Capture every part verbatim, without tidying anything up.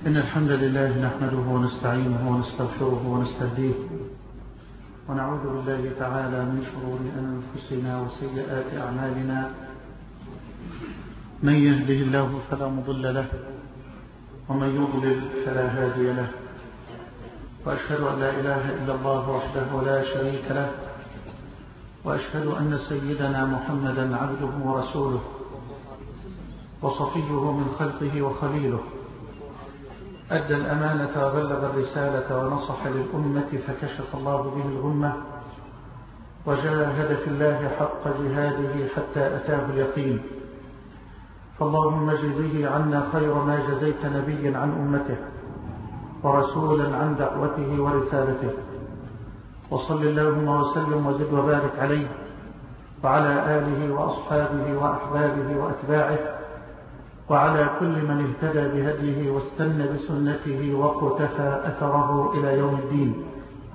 إن الحمد لله نحمده ونستعينه ونستغفره ونستهديه ونعوذ بالله تعالى من شرور أنفسنا وسيئات أعمالنا. من يهده الله فلا مضل له ومن يضلل فلا هادي له، وأشهد أن لا إله إلا الله وحده لا شريك له، وأشهد أن سيدنا محمدا عبده ورسوله وصفيه من خلقه وخليله، أدى الأمانة وبلغ الرسالة ونصح للأمة فكشف الله به الغمة وجاهد في الله حق جهاده حتى أتاه اليقين. فاللهم اجزه عنا خير ما جزيت نبيا عن أمته ورسولا عن دعوته ورسالته، وصل اللهم وسلم وزد وبارك عليه وعلى آله وأصحابه وأحبابه وأتباعه وعلى كل من اهتدى بهديه واستنى بسنته وقتفى أثره إلى يوم الدين.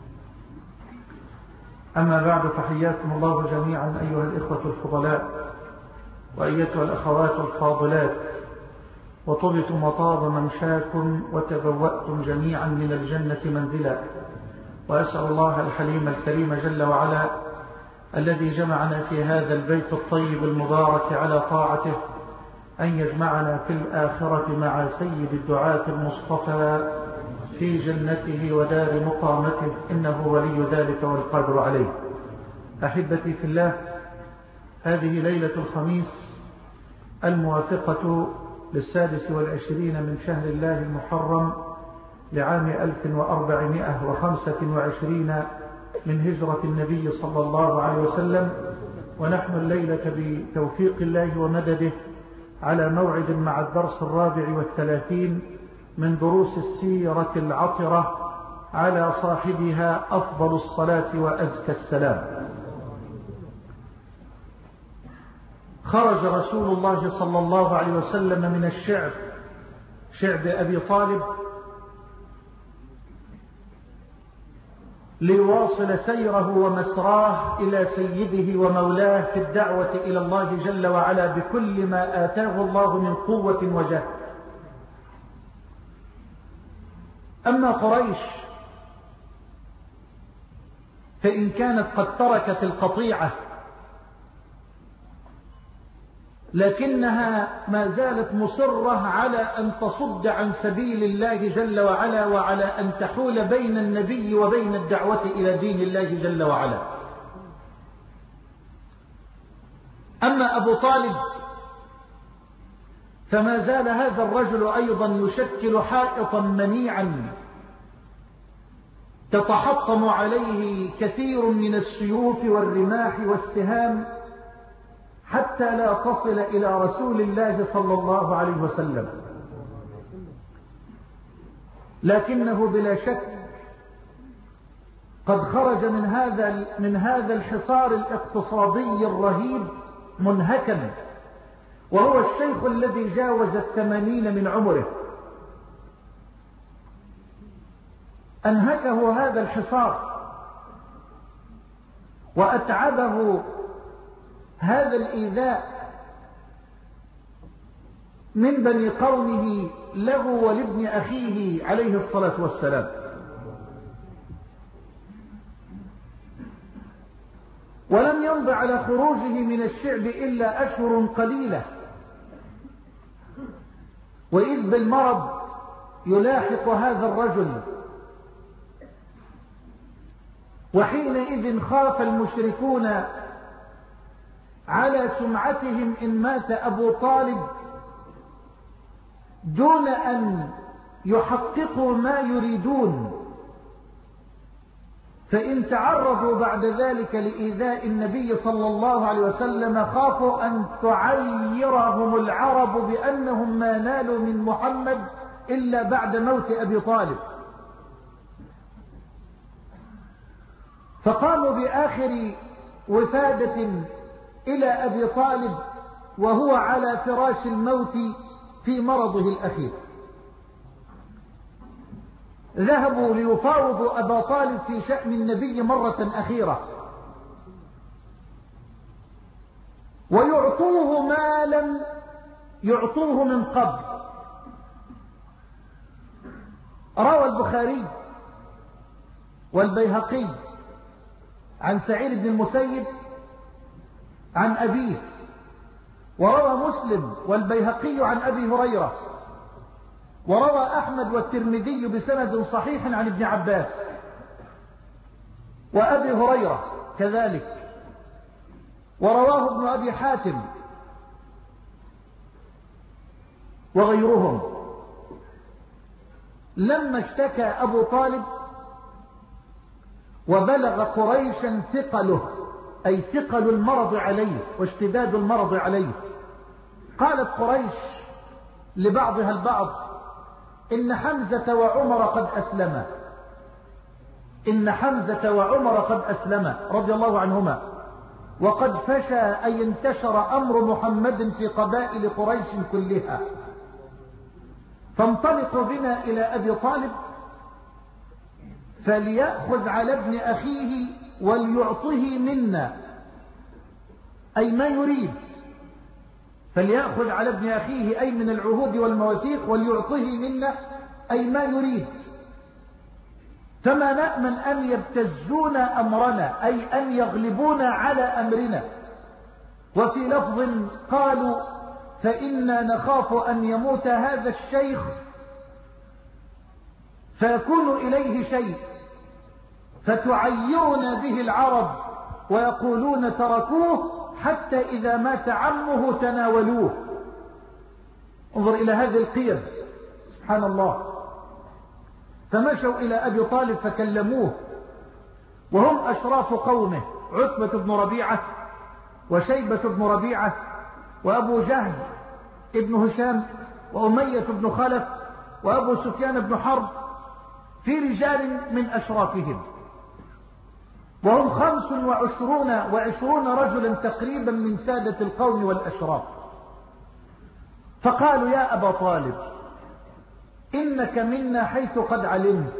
أما بعد، فحياكم الله جميعا أيها الإخوة الفضلاء وأيتها الأخوات الفاضلات، وطبتم وطاب ممشاكم وتبوأتم جميعا من الجنة منزلا. وأسأل الله الحليم الكريم جل وعلا الذي جمعنا في هذا البيت الطيب المبارك على طاعته أن يجمعنا في الآخرة مع سيد الدعاة المصطفى في جنته ودار مقامته، إنه ولي ذلك والقادر عليه. أحبتي في الله، هذه ليلة الخميس الموافقة للسادس والعشرين من شهر الله المحرم لعام ألف وأربعمائة وخمسة وعشرين من هجرة النبي صلى الله عليه وسلم، ونحن الليلة بتوفيق الله ومدده على موعد مع الدرس الرابع والثلاثين من دروس السيرة العطرة على صاحبها أفضل الصلاة وأزكى السلام. خرج رسول الله صلى الله عليه وسلم من الشعب، شعب أبي طالب، ليواصل سيره ومسراه إلى سيده ومولاه في الدعوة إلى الله جل وعلا بكل ما آتاه الله من قوة وجهد. أما قريش فإن كانت قد تركت القطيعة، لكنها ما زالت مصرة على أن تصد عن سبيل الله جل وعلا، وعلى أن تحول بين النبي وبين الدعوة إلى دين الله جل وعلا. أما أبو طالب فما زال هذا الرجل أيضا يشكل حائطا منيعا تتحطم عليه كثير من السيوف والرماح والسهام حتى لا تصل إلى رسول الله صلى الله عليه وسلم. لكنه بلا شك قد خرج من هذا من هذا الحصار الاقتصادي الرهيب منهكا، وهو الشيخ الذي جاوز الثمانين من عمره. أنهكه هذا الحصار وأتعبه هذا الإيذاء من بني قومه له ولابن أخيه عليه الصلاة والسلام. ولم يمض على خروجه من الشعب إلا أشهر قليلة، وإذ بالمرض يلاحق هذا الرجل. وحينئذ خاف المشركون على سمعتهم إن مات أبو طالب دون أن يحققوا ما يريدون، فإن تعرضوا بعد ذلك لإيذاء النبي صلى الله عليه وسلم خافوا أن تعيرهم العرب بأنهم ما نالوا من محمد إلا بعد موت أبي طالب. فقاموا بآخر وفادة إلى أبي طالب وهو على فراش الموت في مرضه الأخير. ذهبوا ليفاوضوا أبا طالب في شأن النبي مرة أخيرة، ويعطوه ما لم يعطوه من قبل. روى البخاري والبيهقي عن سعيد بن المسيب عن أبيه، وروى مسلم والبيهقي عن أبي هريرة، وروى أحمد والترمذي بسند صحيح عن ابن عباس وأبي هريرة كذلك، ورواه ابن أبي حاتم وغيرهم. لما اشتكى أبو طالب وبلغ قريشا ثقله، أي ثقل المرض عليه واشتداد المرض عليه، قالت قريش لبعضها البعض: إن حمزة وعمر قد أسلما، إن حمزة وعمر قد أسلما رضي الله عنهما، وقد فشى أي انتشر أمر محمد في قبائل قريش كلها، فانطلقوا بنا إلى أبي طالب فليأخذ على ابن أخيه وليعطه منا، أي ما يريد، فليأخذ على ابن أخيه أي من العهود والمواثيق وليعطه منا أي ما يريد، فما نأمن أن يبتزون أمرنا، أي أن يغلبون على أمرنا. وفي لفظ قالوا: فإنا نخاف أن يموت هذا الشيخ فيكون إليه شيء فتعيرنا به العرب ويقولون تركوه حتى إذا مات عمه تناولوه. انظر إلى هذه القيم، سبحان الله. فمشوا إلى أبي طالب فكلموه، وهم أشراف قومه: عتبة بن ربيعة وشيبة بن ربيعة وأبو جهل ابن هشام وأمية بن خلف وأبو سفيان بن حرب، في رجال من أشرافهم، وهم خمس وعشرون وعشرون رجلا تقريبا من سادة القوم والأشراف. فقالوا: يا أبا طالب، إنك منا حيث قد علمت،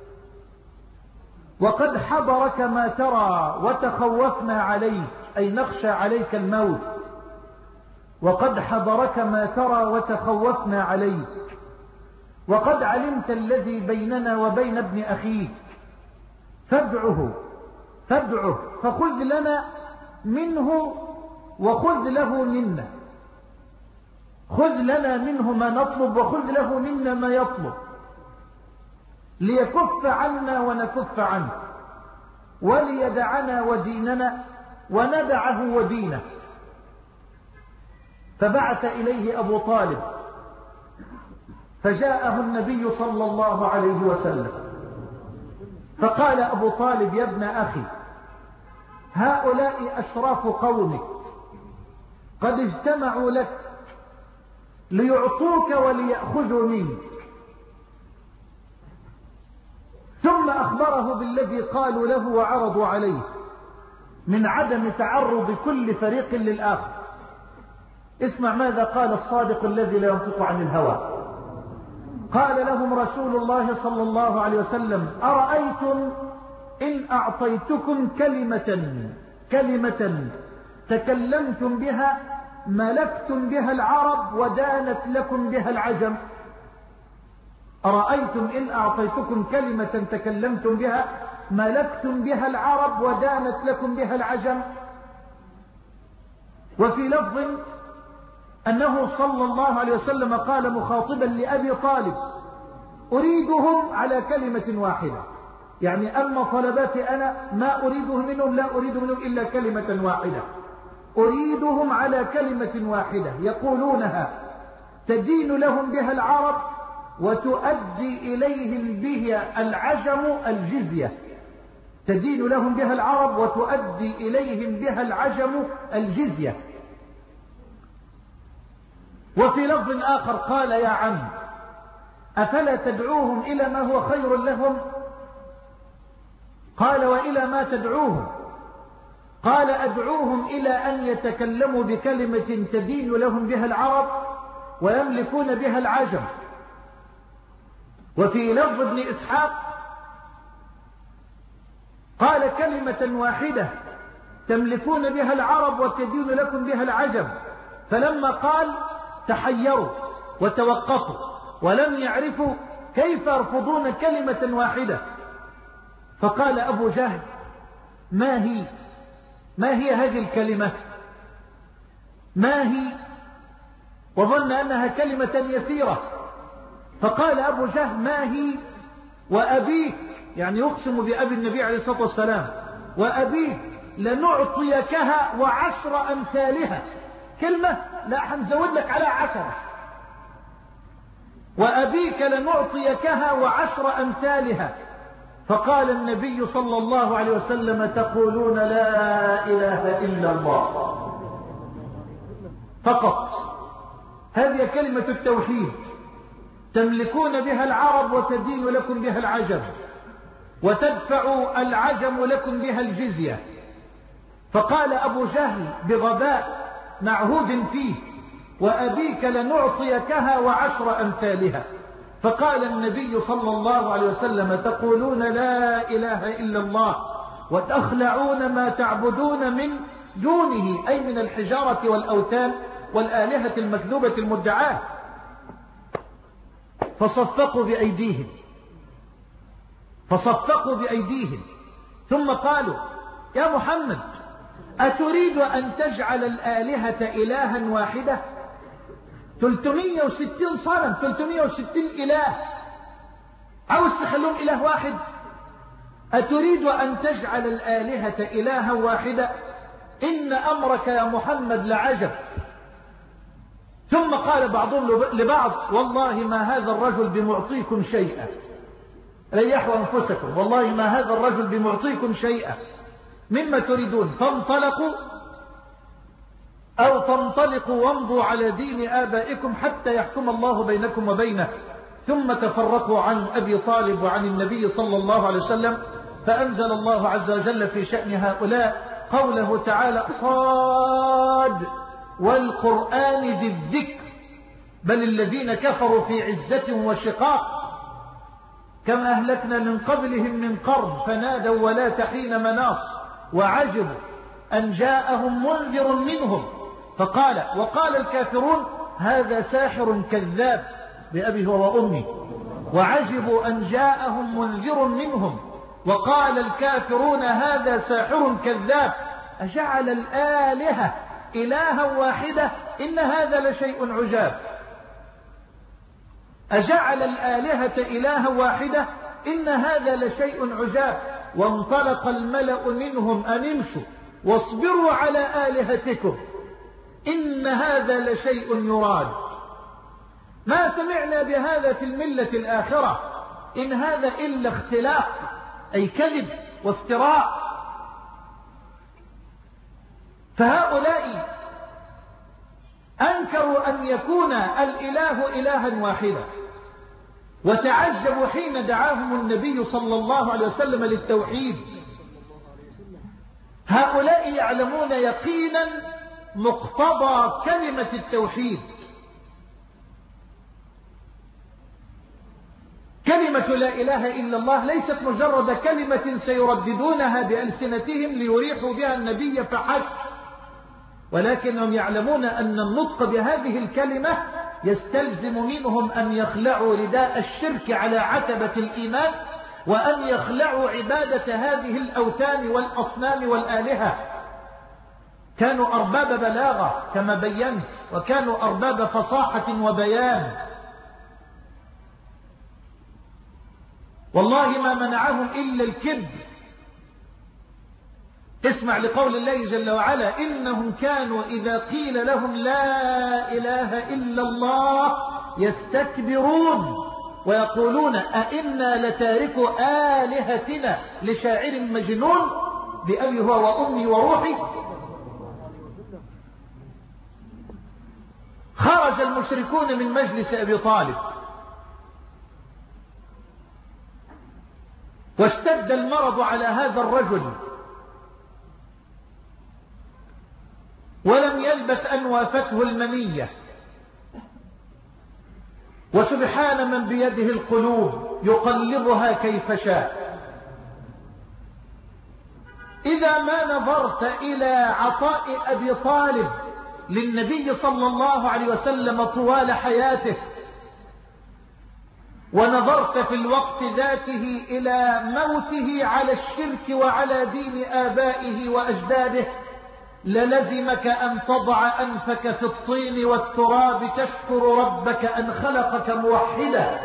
وقد حضرك ما ترى وتخوفنا عليك، أي نخشى عليك الموت، وقد حضرك ما ترى وتخوفنا عليك، وقد علمت الذي بيننا وبين ابن أخيك، فادعه فادعه فخذ لنا منه وخذ له منا، خذ لنا منه ما نطلب وخذ له منا ما يطلب، ليكف عنا ونكف عنه، وليدعنا وديننا وندعه ودينه. فبعث إليه أبو طالب فجاءه النبي صلى الله عليه وسلم فقال أبو طالب: يا ابن أخي، هؤلاء أشراف قومك قد اجتمعوا لك ليعطوك وليأخذوا منك. ثم أخبره بالذي قالوا له وعرضوا عليه من عدم تعرض كل فريق للآخر. اسمع ماذا قال الصادق الذي لا ينطق عن الهوى. قال لهم رسول الله صلى الله عليه وسلم: أرأيتم إن أعطيتكم كلمة كلمة تكلمتم بها ملكتم بها العرب ودانت لكم بها العجم؟ أرأيتم إن أعطيتكم كلمة تكلمتم بها ملكتم بها العرب ودانت لكم بها العجم؟ وفي لفظ أنه صلى الله عليه وسلم قال مخاطبا لأبي طالب: أريدهم على كلمة واحدة، يعني أما طلباتي أنا ما أريده منهم، لا أريد منهم إلا كلمة واحدة، أريدهم على كلمة واحدة يقولونها تدين لهم بها العرب وتؤدي إليهم بها العجم الجزية، تدين لهم بها العرب وتؤدي إليهم بها العجم الجزية. وفي لفظ آخر قال: يا عم، أفلا تدعوهم إلى ما هو خير لهم؟ قال: وإلى ما تدعوهم؟ قال: أدعوهم إلى أن يتكلموا بكلمة تدين لهم بها العرب ويملكون بها العجم. وفي لفظ ابن إسحاق قال: كلمة واحدة تملكون بها العرب وتدين لكم بها العجم. فلما قال تحيروا وتوقفوا ولم يعرفوا كيف يرفضون كلمة واحدة؟ فقال أبو جهل ما هي ما هي هذه الكلمة؟ ما هي؟ وظن أنها كلمة يسيرة. فقال أبو جهل ما هي وأبيك، يعني يقسم بأبي النبي عليه الصلاة والسلام، وأبيك لنعطيكها وعشر أمثالها. كلمة لا هنزود لك على عشرة. وأبيك لنعطيكها وعشر أمثالها. فقال النبي صلى الله عليه وسلم تقولون لا إله إلا الله فقط. هذه كلمة التوحيد تملكون بها العرب وتدين لكم بها العجم، وتدفع العجم لكم بها الجزية. فقال أبو جهل بغباء معهود فيه وأبيك لنعطيكها وعشر أمثالها. فقال النبي صلى الله عليه وسلم تقولون لا إله إلا الله وتخلعون ما تعبدون من دونه، أي من الحجارة والأوثان والآلهة المكذوبة المدعاة. فصفقوا بأيديهم فصفقوا بأيديهم ثم قالوا يا محمد أتريد أن تجعل الآلهة إلها واحدة؟ ثلاثمائة وستين صنم، ثلاثمائة وستين إله، عاوز تخلوهم إله واحد؟ أتريد أن تجعل الآلهة إلها واحدة؟ إن أمرك يا محمد لعجب. ثم قال بعضهم لبعض والله ما هذا الرجل بمعطيكم شيئا، ريحوا أنفسكم، والله ما هذا الرجل بمعطيكم شيئا، مما تريدون؟ فانطلقوا أو تنطلقوا وامضوا على دين آبائكم حتى يحكم الله بينكم وبينه. ثم تفرقوا عن أبي طالب وعن النبي صلى الله عليه وسلم. فأنزل الله عز وجل في شأن هؤلاء قوله تعالى صاد والقرآن ذي الذكر بل الذين كفروا في عزة وشقاق كما أهلكنا من قبلهم من قرن فنادوا ولا تحين مناص وعجبوا أن جاءهم منذر منهم. فقال وقال الكافرون هذا ساحر كذاب بأبي هو وأمي، وعجبوا أن جاءهم منذر منهم. وقال الكافرون هذا ساحر كذاب أجعل الآلهة إلها واحدة إن هذا لشيء عجاب. أجعل الآلهة إلها واحدة إن هذا لشيء عجاب. وانطلق الملأ منهم أن امشوا واصبروا على آلهتكم إن هذا لشيء يراد. ما سمعنا بهذا في الملة الآخرة إن هذا إلا اختلاق، أي كذب وافتراء. فهؤلاء أنكروا أن يكون الإله إلها واحدا، وتعجبوا حين دعاهم النبي صلى الله عليه وسلم للتوحيد. هؤلاء يعلمون يقينا مقتضى كلمة التوحيد. كلمة لا إله إلا الله ليست مجرد كلمة سيرددونها بألسنتهم ليريحوا بها النبي فحسب، ولكنهم يعلمون أن النطق بهذه الكلمة يستلزم منهم أن يخلعوا رداء الشرك على عتبة الإيمان، وأن يخلعوا عبادة هذه الأوثان والأصنام والآلهة. كانوا أرباب بلاغة كما بينت، وكانوا أرباب فصاحة وبيان. والله ما منعهم إلا الكبر. اسمع لقول الله جل وعلا إنهم كانوا إذا قيل لهم لا إله إلا الله يستكبرون ويقولون أئنا لتاركوا آلهتنا لشاعر مجنون بأبي هو وأمي وروحي. خرج المشركون من مجلس أبي طالب واشتد المرض على هذا الرجل، ولم يلبث أن وافته المنية. وسبحان من بيده القلوب يقلبها كيف شاء. إذا ما نظرت إلى عطاء أبي طالب للنبي صلى الله عليه وسلم طوال حياته، ونظرت في الوقت ذاته إلى موته على الشرك وعلى دين آبائه وأجداده للزمك أن تضع أنفك في الطين والتراب تشكر ربك أن خلقك موحدا،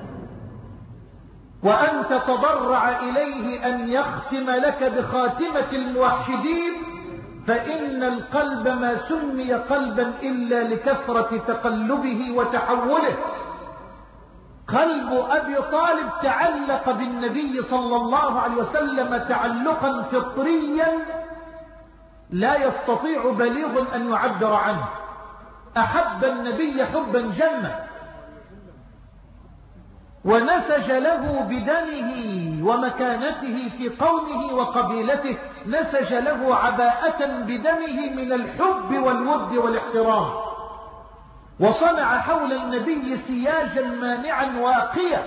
وأن تتضرع إليه أن يختم لك بخاتمة الموحدين، فإن القلب ما سمي قلبا إلا لكثرة تقلبه وتحوله. قلب أبي طالب تعلق بالنبي صلى الله عليه وسلم تعلقا فطريا لا يستطيع بليغ أن يعبر عنه. أحب النبي حبا جما، ونسج له بدمه ومكانته في قومه وقبيلته، نسج له عباءة بدمه من الحب والود والاحترام، وصنع حول النبي سياجا مانعا واقيا،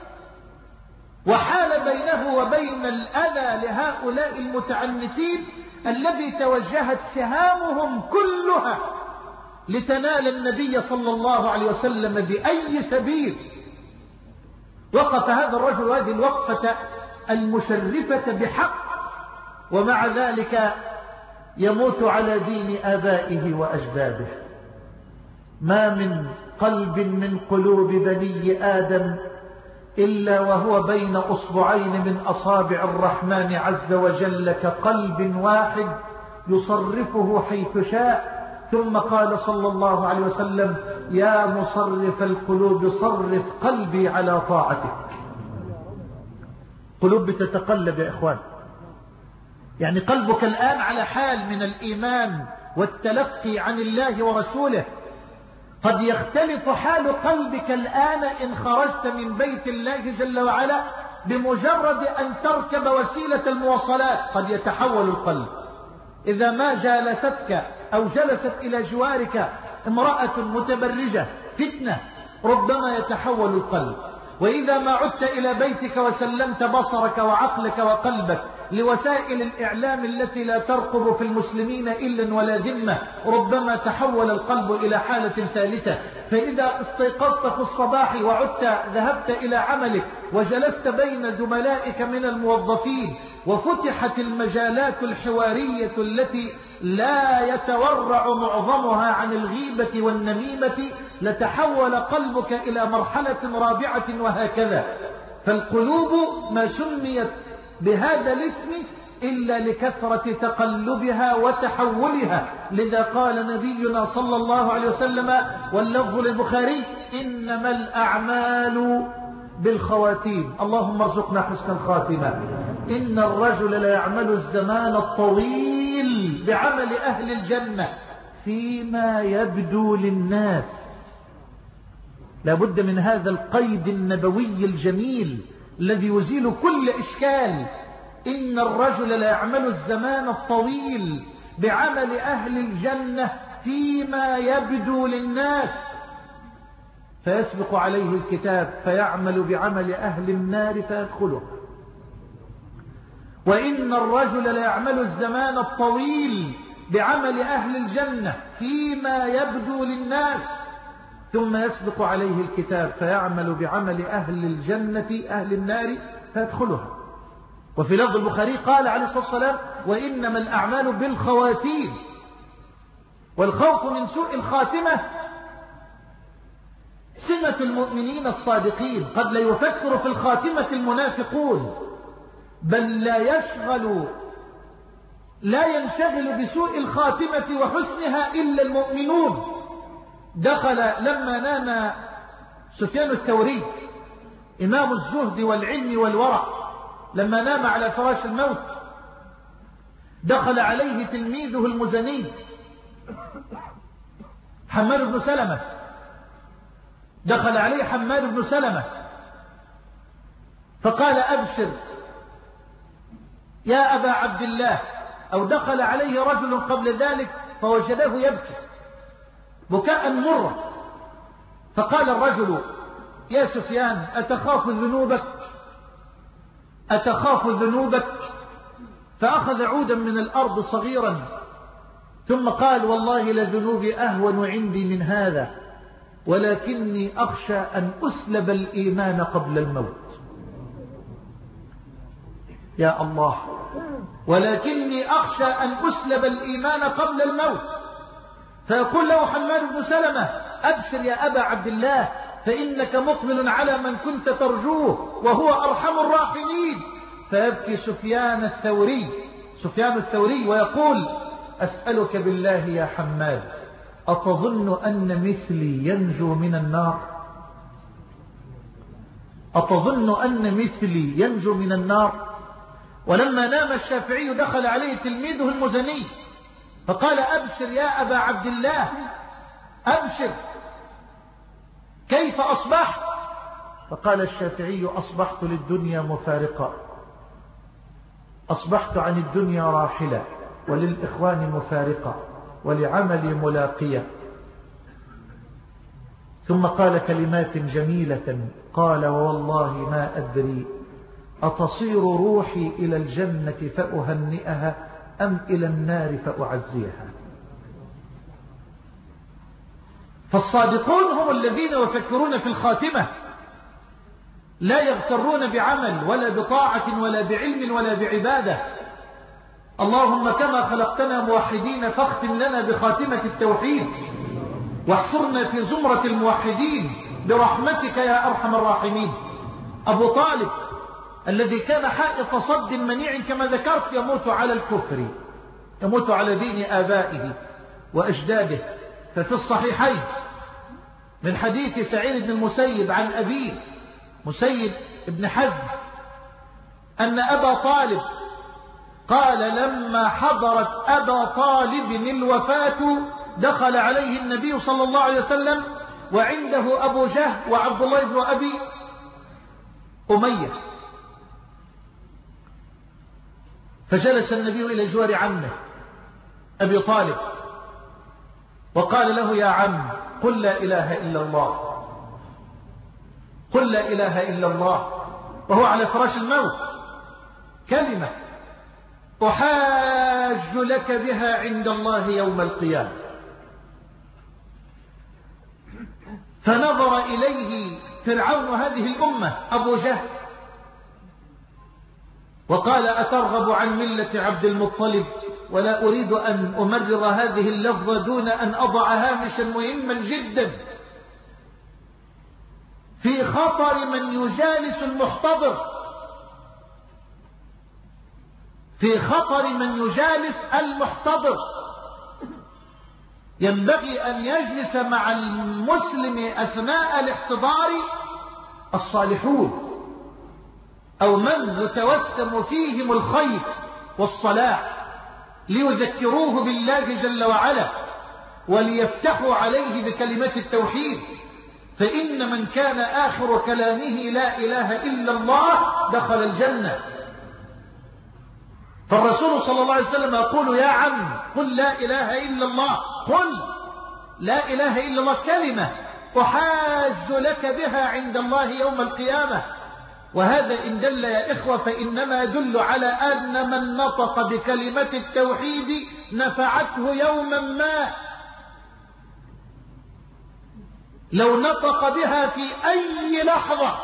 وحال بينه وبين الأذى لهؤلاء المتعنتين الذي توجهت سهامهم كلها لتنال النبي صلى الله عليه وسلم بأي سبيل. وقف هذا الرجل هذه الوقفة المشرفة بحق، ومع ذلك يموت على دين آبائه وأجداده. ما من قلب من قلوب بني آدم إلا وهو بين أصبعين من أصابع الرحمن عز وجل كقلب واحد يصرفه حيث شاء. ثم قال صلى الله عليه وسلم: يا مصرف القلوب صرف قلبي على طاعتك. قلوب بتتقلب يا إخوان، يعني قلبك الآن على حال من الإيمان والتلقي عن الله ورسوله. قد يختلف حال قلبك الآن إن خرجت من بيت الله جل وعلا بمجرد أن تركب وسيلة المواصلات، قد يتحول القلب. إذا ما جالستك أو جلست إلى جوارك امرأة متبرجة فتنة ربما يتحول القلب. وإذا ما عدت إلى بيتك وسلمت بصرك وعقلك وقلبك لوسائل الإعلام التي لا ترقب في المسلمين إلا ولا ذمة ربما تحول القلب إلى حالة ثالثة. فإذا استيقظت في الصباح وعدت ذهبت إلى عملك وجلست بين زملائك من الموظفين وفتحت المجالات الحوارية التي لا يتورع معظمها عن الغيبة والنميمة لتحول قلبك إلى مرحلة رابعة، وهكذا. فالقلوب ما سميت بهذا الاسم إلا لكثرة تقلبها وتحولها. لذا قال نبينا صلى الله عليه وسلم واللفظ للبخاري: إنما الأعمال بالخواتيم. اللهم ارزقنا حسن الخاتمة. إن الرجل لا يعمل الزمان الطويل بعمل أهل الجنة فيما يبدو للناس. لابد من هذا القيد النبوي الجميل الذي يزيل كل إشكال. إن الرجل لا يعمل الزمان الطويل بعمل أهل الجنة فيما يبدو للناس، فيسبق عليه الكتاب فيعمل بعمل أهل النار فيدخله. وإن الرجل لا يعمل الزمان الطويل بعمل أهل الجنة فيما يبدو للناس، ثم يسبق عليه الكتاب فيعمل بعمل أهل الجنة أهل النار فيدخلها. وفي لفظ البخاري قال عليه الصلاة والسلام: وإنما الأعمال بالخواتيم. والخوف من سوء الخاتمة سمة المؤمنين الصادقين. قد لا يفكر في الخاتمة المنافقون، بل لا يشغل لا ينشغل بسوء الخاتمة وحسنها إلا المؤمنون. دخل لما نام سفيان الثوري إمام الزهد والعلم والورع، لما نام على فراش الموت دخل عليه تلميذه المزني حماد بن سلمة. دخل عليه حماد بن سلمة فقال: أبشر يا أبا عبد الله. أو دخل عليه رجل قبل ذلك فوجده يبكي بكاء مرة، فقال الرجل: يا سفيان أتخاف ذنوبك أتخاف ذنوبك فأخذ عودا من الأرض صغيرا ثم قال: والله لذنوبي أهون عندي من هذا. ولكني أخشى أن أسلب الإيمان قبل الموت. يا الله، ولكني أخشى أن أسلب الإيمان قبل الموت. فيقول له حماد بن سلمة: أبشر يا أبا عبد الله، فإنك مقبل على من كنت ترجوه وهو أرحم الراحمين. فيبكي سفيان الثوري سفيان الثوري ويقول: أسألك بالله يا حماد، أتظن أن مثلي ينجو من النار؟ أتظن أن مثلي ينجو من النار؟ ولما نام الشافعي دخل عليه تلميذه المزني فقال: أبشر يا أبا عبد الله، أبشر، كيف أصبحت؟ فقال الشافعي: أصبحت للدنيا مفارقا، أصبحت عن الدنيا راحلا، وللإخوان مفارقا، ولعملي ملاقية. ثم قال كلمات جميلة، قال: ووالله ما أدري أتصير روحي إلى الجنة فأهنئها أم إلى النار فأعزيها. فالصادقون هم الذين يفكرون في الخاتمة، لا يغترون بعمل ولا بطاعة ولا بعلم ولا بعبادة. اللهم كما خلقتنا موحدين فاختم لنا بخاتمة التوحيد، واحصرنا في زمرة الموحدين برحمتك يا أرحم الراحمين. أبو طالب الذي كان حائط صد منيع كما ذكرت يموت على الكفر، يموت على دين آبائه وأجداده. ففي الصحيحين من حديث سعيد بن المسيب عن أبيه مسيب بن حزم أن أبا طالب قال: لما حضرت أبا طالب الوفاة دخل عليه النبي صلى الله عليه وسلم وعنده أبو جهل وعبد الله بن أبي أمية، فجلس النبي إلى جوار عمه أبي طالب وقال له: يا عم، قل لا إله إلا الله، قل لا إله إلا الله، وهو على فراش الموت، كلمة أحاج لك بها عند الله يوم القيامة. فنظر إليه فرعون هذه الأمة أبو جهل وقال: أترغب عن ملة عبد المطلب؟ ولا أريد أن أمرر هذه اللفظة دون أن أضع هامشا مهما جدا في خطر من يجالس المحتضر، في خطر من يجالس المحتضر. ينبغي أن يجلس مع المسلم أثناء الاحتضار الصالحون، أو من يتوسم فيهم الخير والصلاح، ليذكروه بالله جل وعلا وليفتحوا عليه بكلمة التوحيد. فإن من كان آخر كلامه لا إله إلا الله دخل الجنة. فالرسول صلى الله عليه وسلم يقول: يا عم، قل لا إله إلا الله، قل لا إله إلا الله، كلمة أحاج لك بها عند الله يوم القيامة. وهذا إن دل يا إخوة فإنما يدل على أن من نطق بكلمة التوحيد نفعته يوما ما، لو نطق بها في أي لحظة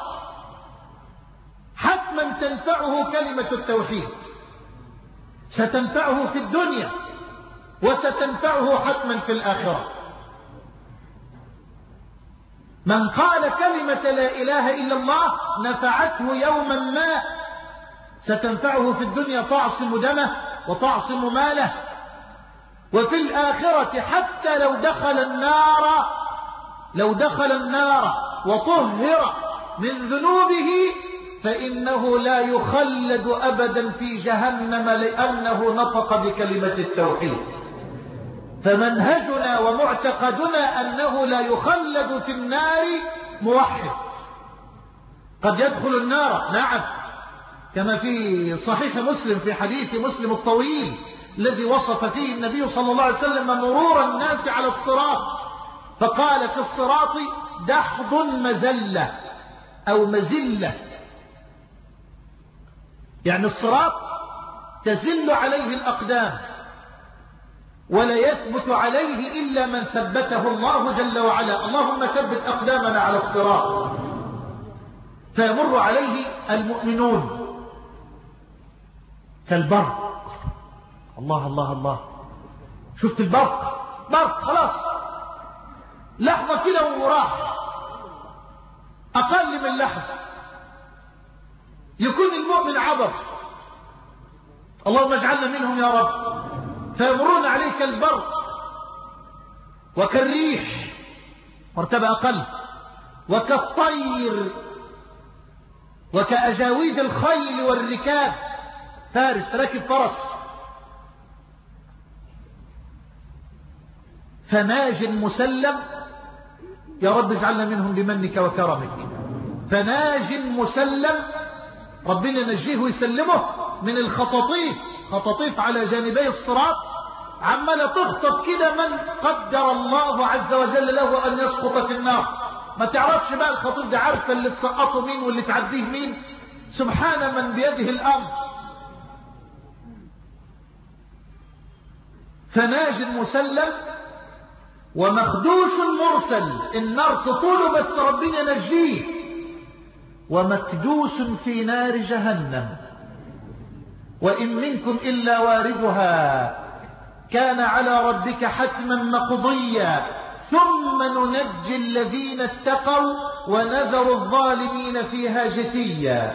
حتما تنفعه كلمة التوحيد، ستنفعه في الدنيا وستنفعه حتما في الآخرة. من قال كلمة لا إله إلا الله نفعته يوما ما، ستنفعه في الدنيا، تعصم دمه وتعصم ماله، وفي الآخرة حتى لو دخل النار لو دخل النار وطهر من ذنوبه فإنه لا يخلد أبدا في جهنم لأنه نطق بكلمة التوحيد. فمنهجنا ومعتقدنا أنه لا يخلد في النار موحد. قد يدخل النار، نعم، كما في صحيح مسلم في حديث مسلم الطويل الذي وصف فيه النبي صلى الله عليه وسلم مرور الناس على الصراط، فقال: في الصراط دحض مزلة أو مزلة، يعني الصراط تزل عليه الأقدام ولا يثبت عليه إلا من ثبته الله جل وعلا. اللهم ثبت أقدامنا على الصراط. فيمر عليه المؤمنون كالبرق. الله الله الله، شفت البرق؟ برق خلاص، لحظة كده وراح، أقل من لحظة يكون المؤمن عبر. اللهم اجعلنا منهم يا رب. فيمرون عليه كالبرق وكالريح، مرتبة أقل، وكالطير وكأجاويد الخيل والركاب، فارس راكب فرس. فناج مسلم، يا رب اجعلنا منهم بمنك وكرمك. فناج مسلم، ربنا نجيه ويسلمه من الخطاطيف. خطاطيف على جانبي الصراط عمالة تخطف كده من قدر الله عز وجل له أن يسقط في النار. ما تعرفش بقى الخطيف ده عارفة اللي تسقطه مين واللي تعديه مين. سبحان من بيده الأمر. فناج مسلم ومخدوش مرسل، النار تطوله بس ربنا نجيه. ومكدوس في نار جهنم، وإن منكم إلا واردها كان على ربك حتما مقضيا ثم ننجي الذين اتقوا ونذر الظالمين فيها جثيا.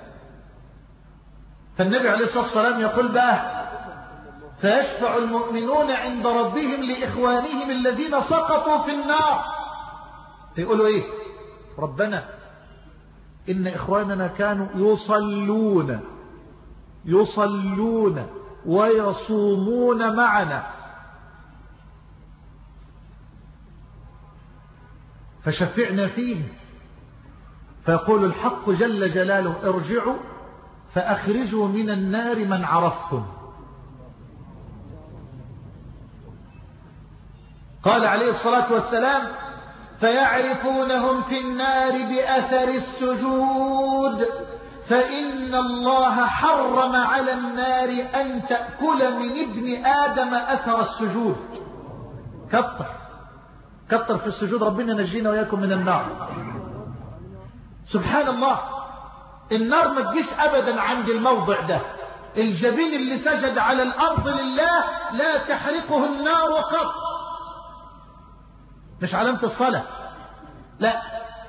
فالنبي عليه الصلاة والسلام يقول بقى: فيشفع المؤمنون عند ربهم لإخوانهم الذين سقطوا في النار. فيقولوا إيه؟ ربنا إن إخواننا كانوا يصلون يصلون ويصومون معنا، فشفعنا فيهم. فيقول الحق جل جلاله: ارجعوا فأخرجوا من النار من عرفتم. قال عليه الصلاة والسلام: فيعرفونهم في النار بأثر السجود، فإن الله حرم على النار أن تأكل من ابن آدم أثر السجود. كتر كتر في السجود، ربنا نجينا وياكم من النار. سبحان الله، النار ما تجيش أبدا عند الموضع ده. الجبين اللي سجد على الأرض لله لا تحرقه النار قط. مش علامة الصلاة، لا،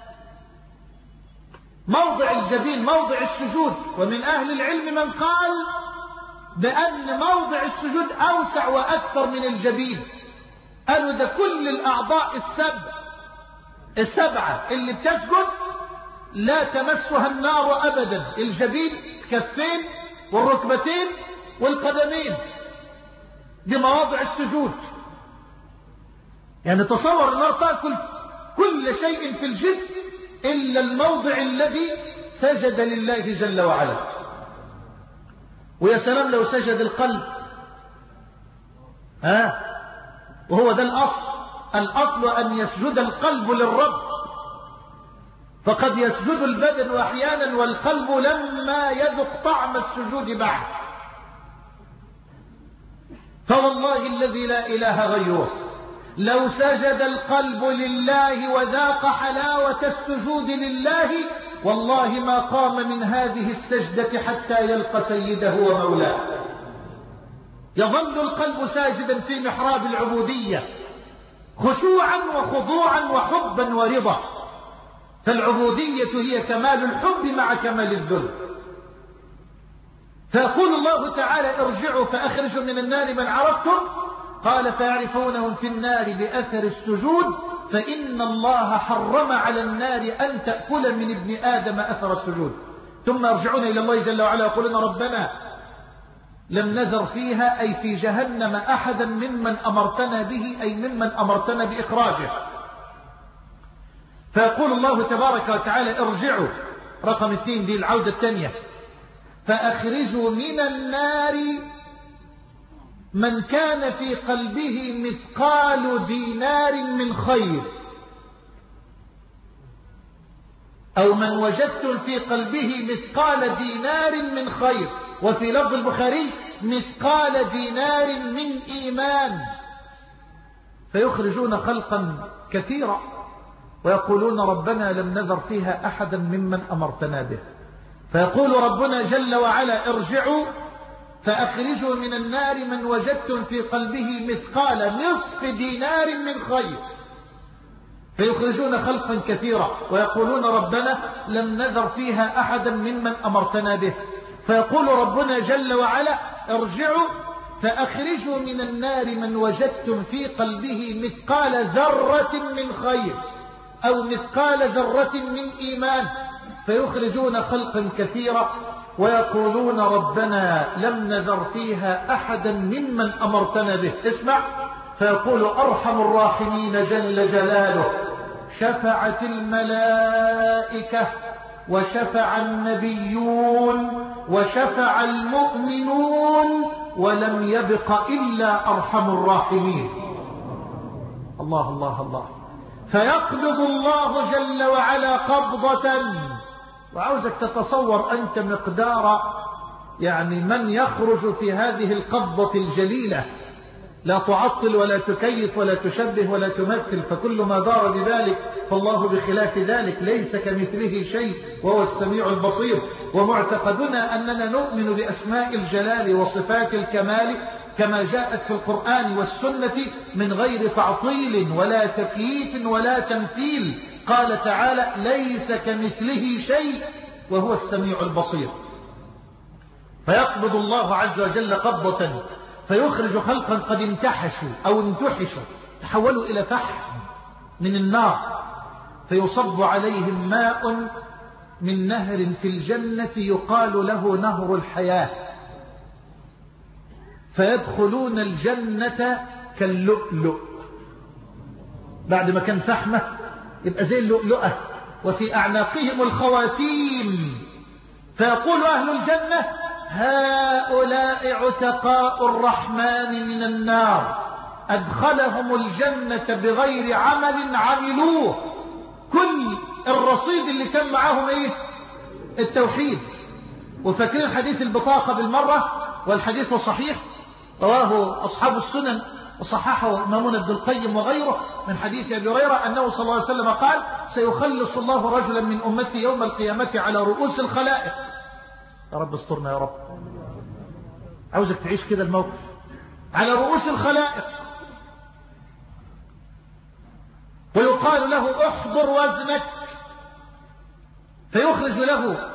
موضع الجبين موضع السجود. ومن أهل العلم من قال بأن موضع السجود أوسع وأكثر من الجبين. قالوا ده كل الأعضاء السبع السبعة اللي بتسجد لا تمسها النار أبدا. الجبين، الكفين والركبتين والقدمين، دي مواضع السجود. يعني تصور النار تأكل كل شيء في الجسم إلا الموضع الذي سجد لله جل وعلا. ويا سلام لو سجد القلب، ها، وهو ده الأصل. الأصل أن يسجد القلب للرب، فقد يسجد البدن أحيانا والقلب لما يذق طعم السجود بعد. فوالله الذي لا إله غيره لو سجد القلب لله وذاق حلاوة السجود لله والله ما قام من هذه السجدة حتى يلقى سيده ومولاه. يظل القلب ساجدا في محراب العبودية خشوعا وخضوعا وحبا ورضا. فالعبودية هي كمال الحب مع كمال الذل. فيقول الله تعالى: ارجعوا فأخرجوا من النار من عرفتم. قال: فيعرفونهم في النار بأثر السجود، فإن الله حرم على النار أن تأكل من ابن آدم أثر السجود. ثم يرجعون إلى الله جل وعلا يقولون: ربنا لم نذر فيها أي في جهنم أحدا ممن أمرتنا به، أي ممن أمرتنا بإخراجه. فيقول الله تبارك وتعالى: ارجعوا، رقم اثنين، دي العودة الثانية، فأخرجوا من النار من كان في قلبه مثقال دينار من خير. أو من وجدتم في قلبه مثقال دينار من خير، وفي لفظ البخاري مثقال دينار من إيمان، فيخرجون خلقا كثيرا ويقولون ربنا لم نذر فيها أحدا ممن أمرتنا به. فيقول ربنا جل وعلا ارجعوا فأخرجوا من النار من وجدتم في قلبه مثقال نصف دينار من خير، فيخرجون خلقا كثيرا ويقولون ربنا لم نذر فيها أحدا ممن أمرتنا به. فيقول ربنا جل وعلا ارجعوا فأخرجوا من النار من وجدتم في قلبه مثقال ذرة من خير أو مثقال ذرة من إيمان، فيخرجون خلقا كثيرا ويقولون ربنا لم نذر فيها أحدا ممن أمرتنا به. اسمع، فيقول أرحم الراحمين جل جلاله شفعت الملائكة وشفع النبيون وشفع المؤمنون ولم يبق إلا أرحم الراحمين. الله الله الله. فيقبض الله جل وعلا قبضة، وعاوزك تتصور أنت مقدار يعني من يخرج في هذه القبضة الجليلة، لا تعطل ولا تكيف ولا تشبه ولا تمثل، فكل ما دار بذلك فالله بخلاف ذلك، ليس كمثله شيء وهو السميع البصير. ومعتقدنا أننا نؤمن بأسماء الجلال وصفات الكمال كما جاءت في القرآن والسنة من غير تعطيل ولا تكييف ولا تمثيل. قال تعالى ليس كمثله شيء وهو السميع البصير. فيقبض الله عز وجل قبضة فيخرج خلقا قد امتحشوا أو امتحشوا، تحولوا إلى فحم من النار، فيصب عليهم ماء من نهر في الجنة يقال له نهر الحياة، فيدخلون الجنة كاللؤلؤ. بعد ما كان فحمة يبقى زي اللؤلؤة، وفي أعناقهم الخواتيم. فيقول أهل الجنة هؤلاء عتقاء الرحمن من النار، أدخلهم الجنة بغير عمل عملوه. كل الرصيد اللي كان معاهم ايه؟ التوحيد. وفاكرين حديث البطاقة بالمرة، والحديث صحيح رواه أصحاب السنن وصححه إمامنا ابن القيم وغيره من حديث أبي هريرة أنه صلى الله عليه وسلم قال سيخلص الله رجلا من أمتي يوم القيامة على رؤوس الخلائق. يا رب استرنا يا رب، عاوزك تعيش كده الموقف، على رؤوس الخلائق، ويقال له احضر وزنك، فيخرج له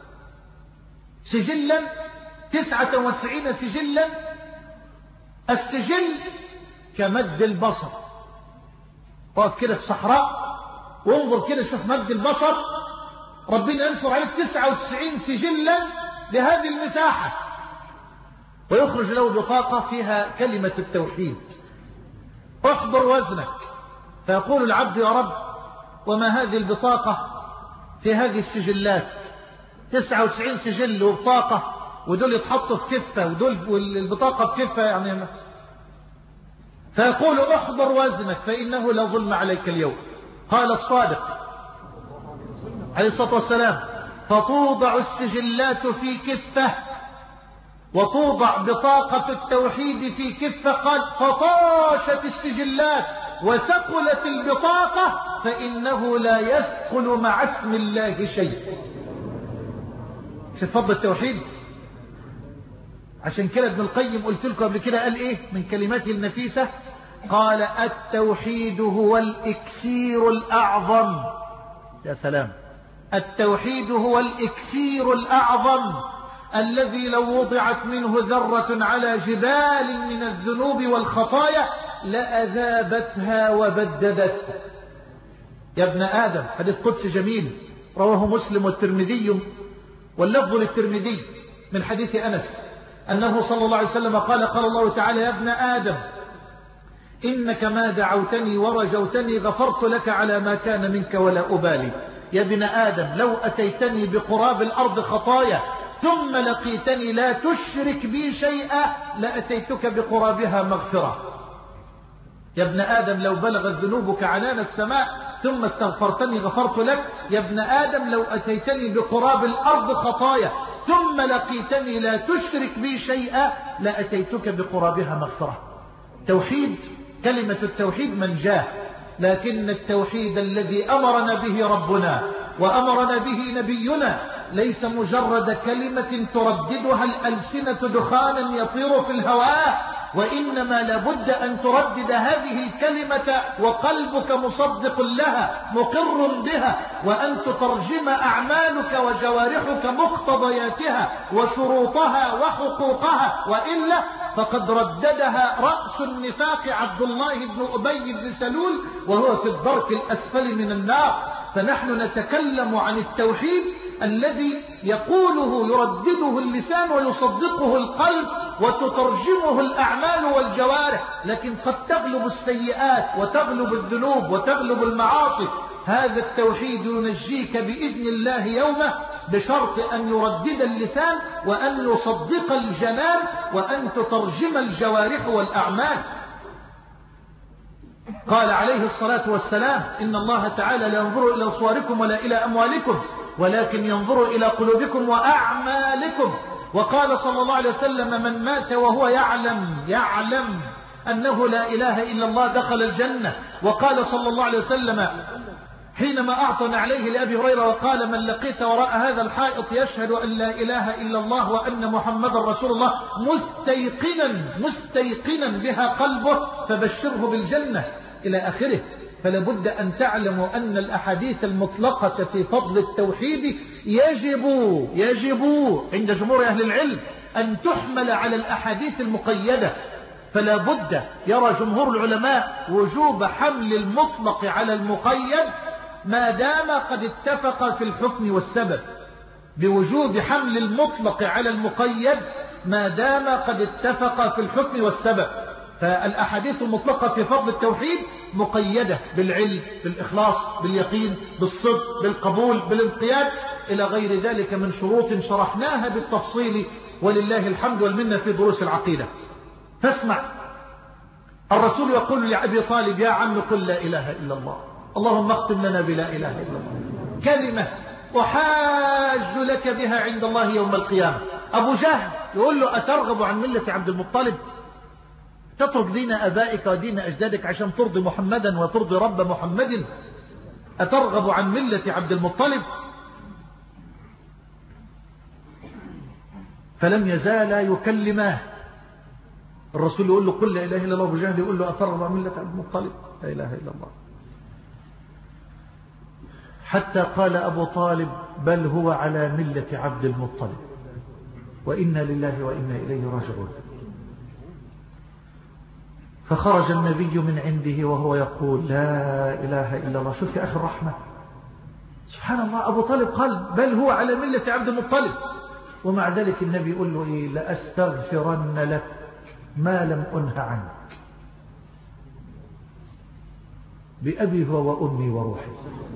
سجلا تسعة وتسعين سجلا، السجل كمد البصر. وقف كده في صحراء وانظر كده شوف مد البصر، ربنا ينشر عليك تسعة وتسعين سجلا لهذه المساحة، ويخرج له بطاقة فيها كلمة التوحيد، احضر وزنك. فيقول العبد يا رب وما هذه البطاقة في هذه السجلات؟ تسعة وتسعين سجل وبطاقة، ودول يتحطوا في كفة ودول والبطاقة في كفة يعني. فيقول احضر وزنك فإنه لا ظلم عليك اليوم. قال الصادق عليه الصلاة والسلام فتوضع السجلات في كفة وتوضع بطاقة التوحيد في كفة. قال فطاشت السجلات وثقلت البطاقة فإنه لا يثقل مع اسم الله شيء. شوف فضل التوحيد. عشان كده ابن القيم قلت لكم قبل كده قال ايه من كلماته النفيسة؟ قال التوحيد هو الإكسير الأعظم. يا سلام، التوحيد هو الإكسير الأعظم الذي لو وضعت منه ذرة على جبال من الذنوب والخطايا لأذابتها وبددتها. يا ابن آدم، حديث قدسي جميل رواه مسلم والترمذي، واللفظ للترمذي من حديث أنس أنه صلى الله عليه وسلم قال قال الله تعالى يا ابن آدم إنك ما دعوتني ورجوتني غفرت لك على ما كان منك ولا أبالي. يا ابن آدم لو أتيتني بقراب الأرض خطايا ثم لقيتني لا تشرك بي شيئا لأتيتك بقرابها مغفرة. يا ابن آدم لو بلغت ذنوبك عنان السماء ثم استغفرتني غفرت لك. يا ابن آدم لو أتيتني بقراب الأرض خطايا ثم لقيتني لا تشرك بي شيئا لأتيتك بقرابها مغفرة. توحيد، كلمة التوحيد منجاه، لكن التوحيد الذي أمرنا به ربنا وأمرنا به نبينا ليس مجرد كلمة ترددها الألسنة دخانا يطير في الهواء، وإنما لابد أن تردد هذه الكلمة وقلبك مصدق لها مقر بها، وأن تترجم أعمالك وجوارحك مقتضياتها وشروطها وحقوقها، وإلا فقد رددها رأس النفاق عبد الله بن أبي بن سلول وهو في الدرك الأسفل من النار. فنحن نتكلم عن التوحيد الذي يقوله يردده اللسان ويصدقه القلب وتترجمه الأعمال والجوارح، لكن قد تغلب السيئات وتغلب الذنوب وتغلب المعاصي. هذا التوحيد ينجيك بإذن الله يومه بشرط أن يردد اللسان وأن يصدق الجنان وأن تترجم الجوارح والأعمال. قال عليه الصلاة والسلام إن الله تعالى لا ينظر إلى صوركم ولا إلى أموالكم ولكن ينظر إلى قلوبكم وأعمالكم. وقال صلى الله عليه وسلم من مات وهو يعلم يعلم أنه لا إله إلا الله دخل الجنة. وقال صلى الله عليه وسلم حينما أعطى عليه لأبي هريرة وقال من لقيت وراء هذا الحائط يشهد أن لا إله إلا الله وأن محمد رسول الله مستيقنا مستيقنا بها قلبه فبشره بالجنة إلى آخره. فلا بد أن تعلموا أن الأحاديث المطلقة في فضل التوحيد يجب يجب عند جمهور أهل العلم أن تحمل على الأحاديث المقيدة. فلا بد يرى جمهور العلماء وجوب حمل المطلق على المقيد ما دام قد اتفق في الحكم والسبب، بوجوب حمل المطلق على المقيد ما دام قد اتفق في الحكم والسبب. فالأحاديث المطلقة في فضل التوحيد مقيدة بالعلم بالإخلاص باليقين بالصدق بالقبول بالانقياد إلى غير ذلك من شروط شرحناها بالتفصيل ولله الحمد والمنة في دروس العقيدة. فاسمع، الرسول يقول لأبي طالب يا عم قل لا إله إلا الله، اللهم اختم لنا بلا إله إلا الله، كلمة أحاج لك بها عند الله يوم القيامة. أبو جهل يقول له أترغب عن ملة عبد المطلب؟ تترك دين أبائك ودين أجدادك عشان ترضي محمدا وترضي رب محمد؟ أترغب عن ملة عبد المطلب؟ فلم يزالا يكلماه. الرسول يقول له قل لا إله إلا الله، أبو جهل يقول له أترغب عن ملة عبد المطلب؟ لا إله إلا الله. حتى قال أبو طالب بل هو على ملة عبد المطلب وإنا لله وإنا إليه راجعون. فخرج النبي من عنده وهو يقول لا إله إلا الله. شوف يا أخي الرحمة، سبحان الله، أبو طالب قال بل هو على ملة عبد المطلب، ومع ذلك النبي يقول له إيه؟ لأستغفرن لك ما لم أنه عنك بأبي هو وأمي وروحي.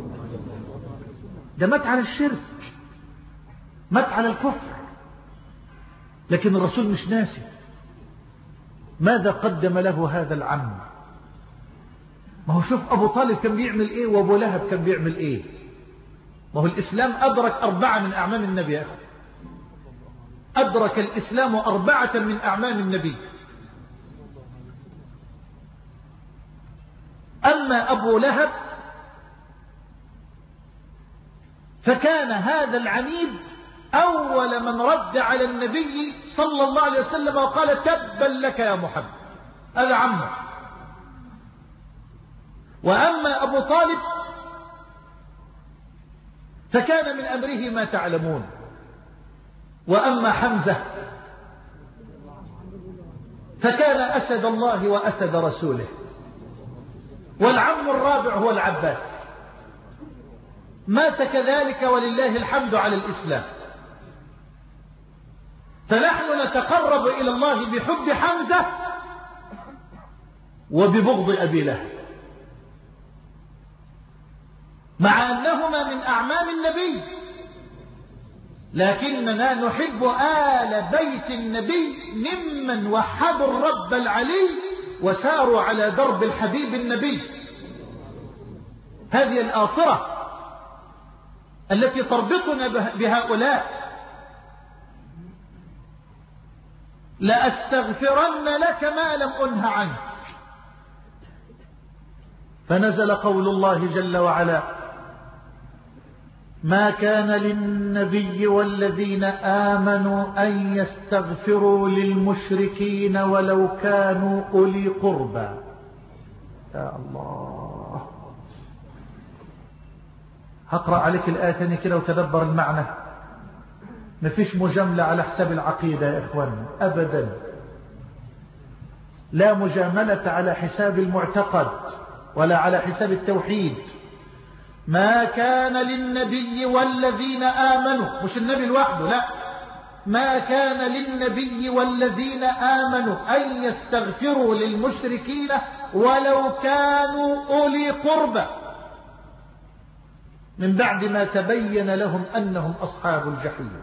ده مات على الشرك، مات على الكفر، لكن الرسول مش ناسي ماذا قدم له هذا العم. ما هو شوف أبو طالب كان بيعمل إيه وأبو لهب كان بيعمل إيه. ما هو الإسلام أدرك أربعة من أعمام النبي يا أخي. أدرك الإسلام أربعة من أعمام النبي. أما أبو لهب فكان هذا العنيد أول من رد على النبي صلى الله عليه وسلم وقال تبا لك يا محمد، هذا عمه. وأما أبو طالب فكان من أمره ما تعلمون. وأما حمزة فكان أسد الله وأسد رسوله. والعم الرابع هو العباس، مات كذلك ولله الحمد على الإسلام. فنحن نتقرب إلى الله بحب حمزة وببغض أبي لهب، مع أنهما من أعمام النبي، لكننا نحب آل بيت النبي ممن وحدوا الرب العلي وساروا على درب الحبيب النبي. هذه الآصرة التي تربطنا بهؤلاء. لأستغفرن لك ما لم أنه عنك. فنزل قول الله جل وعلا: ما كان للنبي والذين آمنوا أن يستغفروا للمشركين ولو كانوا أولي قربى. يا الله، هقرأ عليك الآية تاني كده وتدبر المعنى. مفيش مجاملة على حساب العقيدة يا إخوان أبدا، لا مجاملة على حساب المعتقد ولا على حساب التوحيد. ما كان للنبي والذين آمنوا، مش النبي لوحده، لا، ما كان للنبي والذين آمنوا أن يستغفروا للمشركين ولو كانوا أولي قربى من بعد ما تبين لهم أنهم أصحاب الجحيم.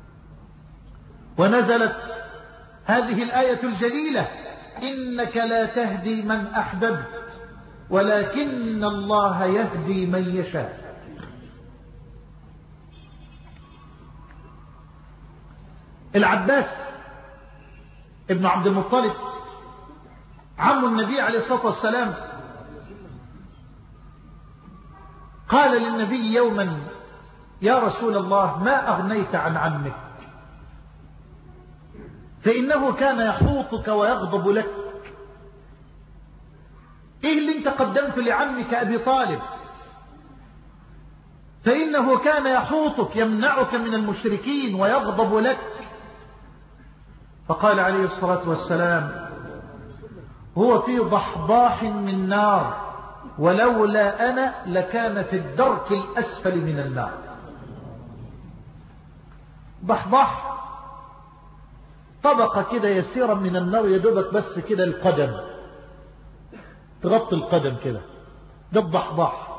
ونزلت هذه الآية الجليلة: إنك لا تهدي من أحببت ولكن الله يهدي من يشاء. العباس ابن عبد المطلب عم النبي عليه الصلاة والسلام قال للنبي يوما: يا رسول الله، ما أغنيت عن عمك، فإنه كان يحوطك ويغضب لك. إيه اللي انت قدمت لعمك أبي طالب؟ فإنه كان يحوطك يمنعك من المشركين ويغضب لك. فقال عليه الصلاة والسلام: هو في ضحضاح من نار، ولولا أنا لكان في الدرك الأسفل من النار. ضحضاح طبقة كده يسيرة من النار، يدوبك بس كده القدم، تغطي القدم كده، ده الضحضاح.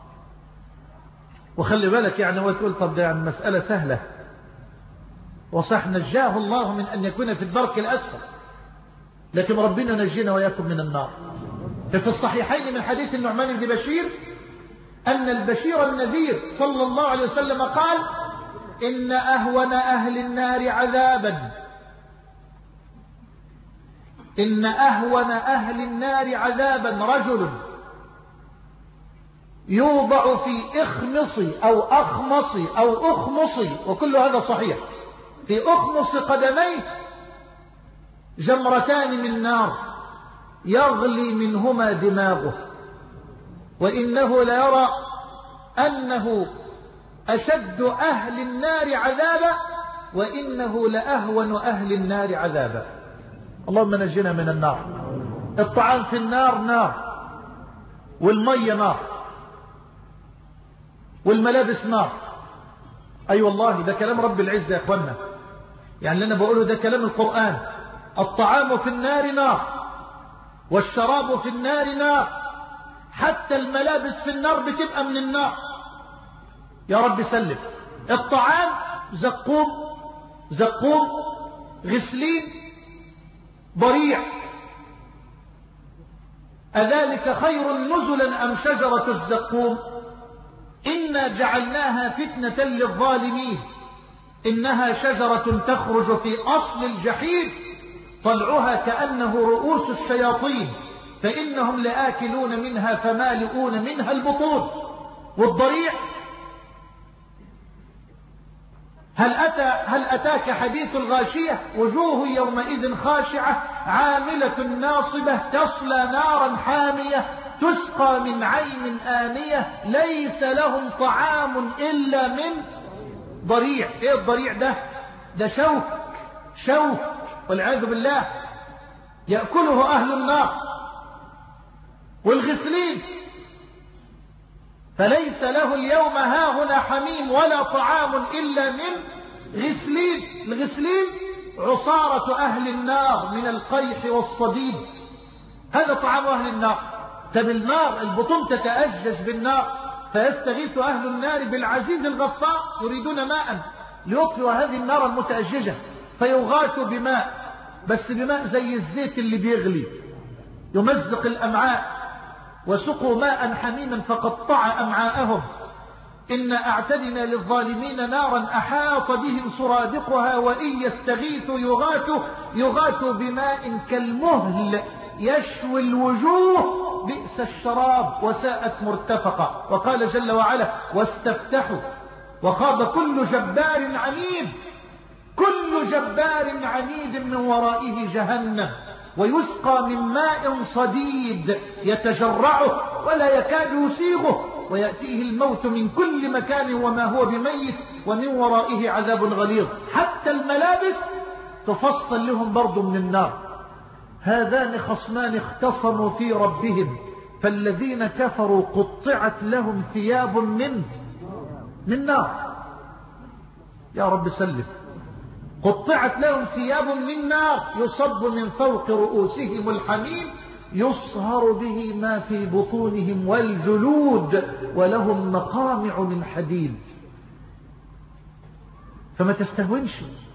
وخلي بالك يعني هو تقول طب ده يعني مسألة سهلة، وصح نجاه الله من أن يكون في الدرك الأسفل، لكن ربنا نجينا وياكم من النار. ففي الصحيحين من حديث النعمان بن بشير أن البشير النذير صلى الله عليه وسلم قال: إن أهون أهل النار عذابا إن أهون أهل النار عذابا رجل يوضع في إخمصي أو أخمصي أو أخمصي، وكل هذا صحيح، في أخمص قدميه جمرتان من نار يغلي منهما دماغه، وإنه ليرى أنه أشد أهل النار عذابا وإنه لأهون أهل النار عذابا. اللهم نجنا من النار. الطعام في النار نار، والمية نار، والملابس نار. أي أيوة والله ده كلام رب العزة يا أخوانا، يعني اللي أنا بقوله ده كلام القرآن. الطعام في النار نار، والشراب في النار نار، حتى الملابس في النار بتبقى من النار. يا رب سلم. الطعام زقوم زقوم غسلين ضريع. أذلك خير نزلا أم شجرة الزقوم؟ إنا جعلناها فتنة للظالمين، إنها شجرة تخرج في أصل الجحيم، طلعها كأنه رؤوس الشياطين، فإنهم لآكلون منها فمالئون منها البطون. والضريع هل أتى هل أتاك حديث الغاشية؟ وجوه يومئذ خاشعة عاملة ناصبة تصلى نارا حامية تسقى من عين آنية ليس لهم طعام إلا من ضريع. إيه الضريع ده؟ ده شوك شوك والعياذ بالله يأكله أهل النار. والغسلين فليس له اليوم هاهنا حميم ولا طعام إلا من غسلين. الغسلين عصارة أهل النار من القيح والصديد، هذا طعام أهل النار. طب النار البطون تتأجج بالنار، فيستغيث أهل النار بالعزيز الغفار يريدون ماء ليطفئوا هذه النار المتأججة، فيغاثوا بماء، بس بماء زي الزيت اللي بيغلي يمزق الأمعاء. وسقوا ماء حميما فقطع أمعاءهم إنا أعتدنا للظالمين نارا أحاط بهم سرادقها وإن يستغيثوا يغاثوا يغاثوا بماء كالمهل يشوي الوجوه بئس الشراب وساءت مرتفقة. وقال جل وعلا واستفتحوا وخاب كل جبار عنيد كل جبار عنيد من ورائه جهنم ويسقى من ماء صديد يتجرعه ولا يكاد يسيغه ويأتيه الموت من كل مكان وما هو بميت ومن ورائه عذاب غليظ. حتى الملابس تفصل لهم برضو من النار. هذان خصمان اختصموا في ربهم فالذين كفروا قطعت لهم ثياب من من نار. يا رب سلم. قطعت لهم ثياب من نار يصب من فوق رؤوسهم الحميم يصهر به ما في بطونهم والجلود ولهم مقامع من حديد. فما تستهونش،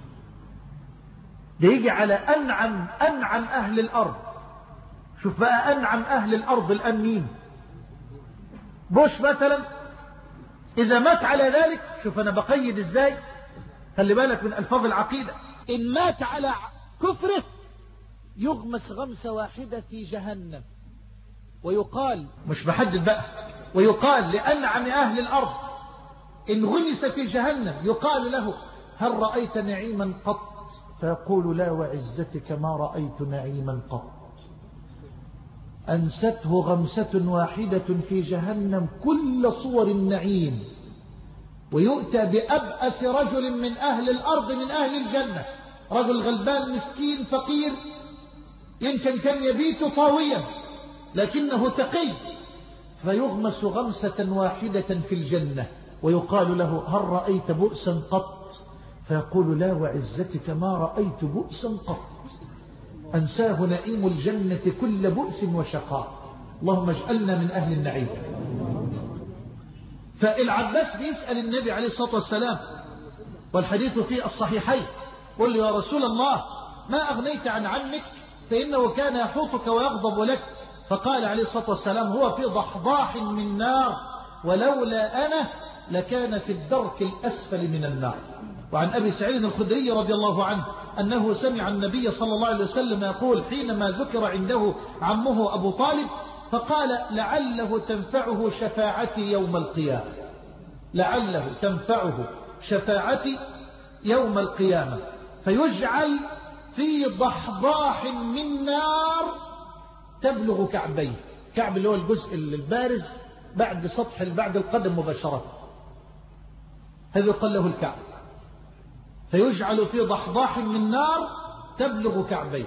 ده يجي على أنعم أنعم أهل الأرض. شوف بقى أنعم أهل الأرض الآن مين؟ بوش مثلا إذا مات على ذلك، شوف أنا بقيد إزاي، خلي بالك من ألفاظ العقيدة. إن مات على كفره يغمس غمسة واحدة في جهنم ويقال، مش بحدد بقى، ويقال لأنعم أهل الأرض إن غمس في جهنم يقال له هل رأيت نعيما قط؟ فيقول لا وعزتك ما رأيت نعيما قط. أنسته غمسة واحدة في جهنم كل صور النعيم. ويؤتى بأبأس رجل من أهل الأرض من أهل الجنة، رجل غلبان مسكين فقير يمكن كان يبيت طاويا لكنه تقي، فيغمس غمسة واحدة في الجنة ويقال له هل رأيت بؤسا قط؟ فيقول لا وعزتك ما رأيت بؤسا قط. أنساه نعيم الجنة كل بؤس وشقاء. اللهم اجعلنا من أهل النعيم. فالعباس بيسأل النبي عليه الصلاة والسلام والحديث في الصحيحين، قل له يا رسول الله ما أغنيت عن عمك فإنه كان يحوطك ويغضب لك؟ فقال عليه الصلاة والسلام هو في ضحضاح من نار ولولا أنا لكان في الدرك الأسفل من النار. وعن أبي سعيد الخدري رضي الله عنه أنه سمع النبي صلى الله عليه وسلم يقول حينما ذكر عنده عمه أبو طالب فقال لعله تنفعه شفاعتي يوم القيامة، لعله تنفعه شفاعتي يوم القيامة، فيجعل في ضحضاح من نار تبلغ كعبيه. كعب اللي هو الجزء البارز بعد سطح بعد القدم مباشرة، هذا يقال له الكعب. فيجعل في ضحضاح من نار تبلغ كعبيه.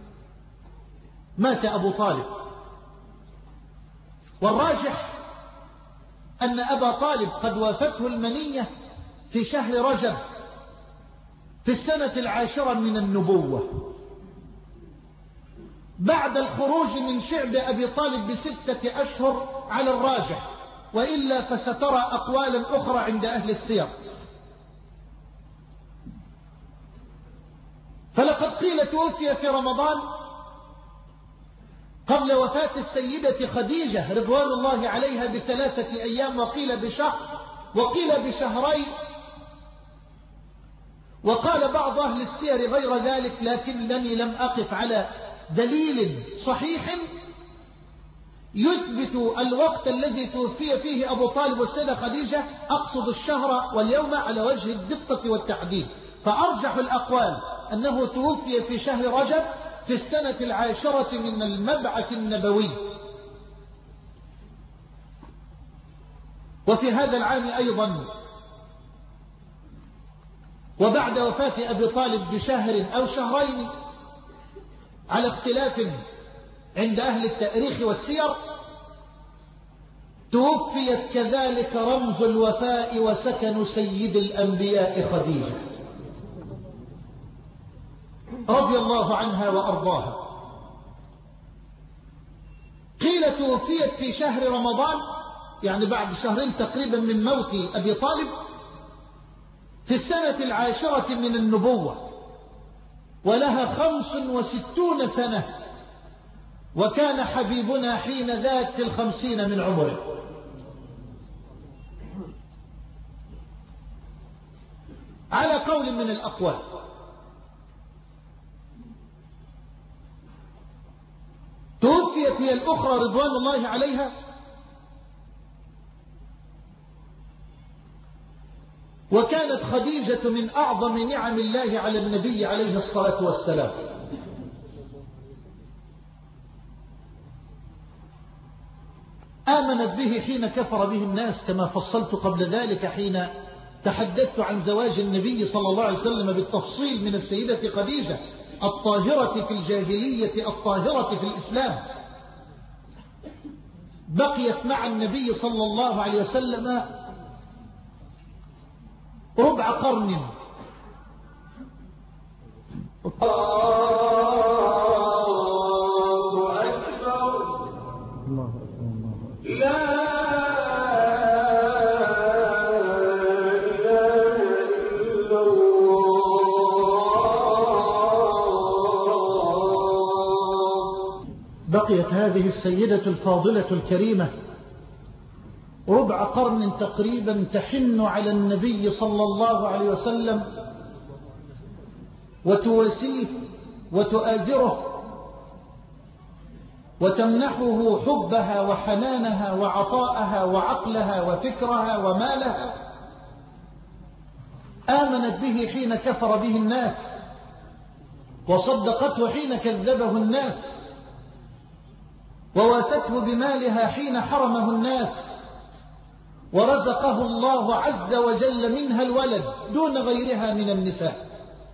مات أبو طالب، والراجح أن أبا طالب قد وافته المنية في شهر رجب في السنة العاشرة من النبوة بعد الخروج من شعب أبي طالب بستة أشهر على الراجح، وإلا فسترى أقوالا أخرى عند أهل السير. فلقد قيل توفي في رمضان قبل وفاة السيدة خديجة رضوان الله عليها بثلاثة أيام، وقيل بشهر وقيل بشهرين، وقال بعض أهل السير غير ذلك، لكنني لم أقف على دليل صحيح يثبت الوقت الذي توفي فيه أبو طالب والسيدة خديجة، أقصد الشهر واليوم على وجه الدقة والتحديد. فأرجح الأقوال أنه توفي في شهر رجب في السنة العاشرة من المبعث النبوي. وفي هذا العام أيضا وبعد وفاة أبي طالب بشهر أو شهرين على اختلاف عند أهل التاريخ والسير، توفيت كذلك رمز الوفاء وسكن سيد الأنبياء خديجة رضي الله عنها وأرضاها. قيل توفيت في شهر رمضان، يعني بعد شهرين تقريبا من موت أبي طالب، في السنة العاشرة من النبوة، ولها خمس وستون سنة وكان حبيبنا حين ذاك في الخمسين من عمره. على قول من الأقوال توفيت هي الأخرى رضوان الله عليها وكانت خديجة من أعظم نعم الله على النبي عليه الصلاة والسلام. آمنت به حين كفر به الناس كما فصلت قبل ذلك حين تحدثت عن زواج النبي صلى الله عليه وسلم بالتفصيل من السيدة خديجة الطاهرة في الجاهلية الطاهرة في الإسلام. بقيت مع النبي صلى الله عليه وسلم ربع قرن. الله أكبر الله أكبر لا بقيت هذه السيدة الفاضلة الكريمة ربع قرن تقريبا تحن على النبي صلى الله عليه وسلم وتواسيه وتؤازره وتمنحه حبها وحنانها وعطاءها وعقلها وفكرها ومالها. آمنت به حين كفر به الناس وصدقته حين كذبه الناس وواسته بمالها حين حرمه الناس ورزقه الله عز وجل منها الولد دون غيرها من النساء،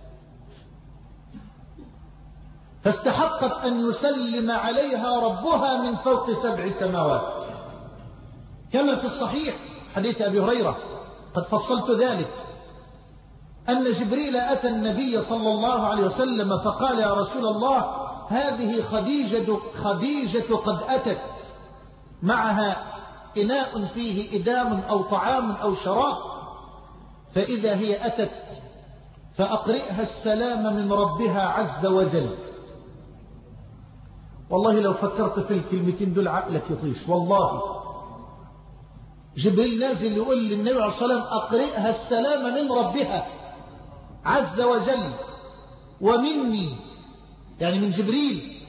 فاستحقت أن يسلم عليها ربها من فوق سبع سماوات كما في الصحيح حديث أبي هريرة قد فصلت ذلك أن جبريل أتى النبي صلى الله عليه وسلم فقال يا رسول الله هذه خديجة, خديجة قد أتت معها إناء فيه إدام أو طعام أو شراب، فإذا هي أتت فأقرئها السلام من ربها عز وجل. والله لو فكرت في الكلمتين دول عقلك يطيش. والله جبريل نازل يقول للنبي عليه الصلاة والسلام أقرئها السلام من ربها عز وجل ومني، يعني من جبريل،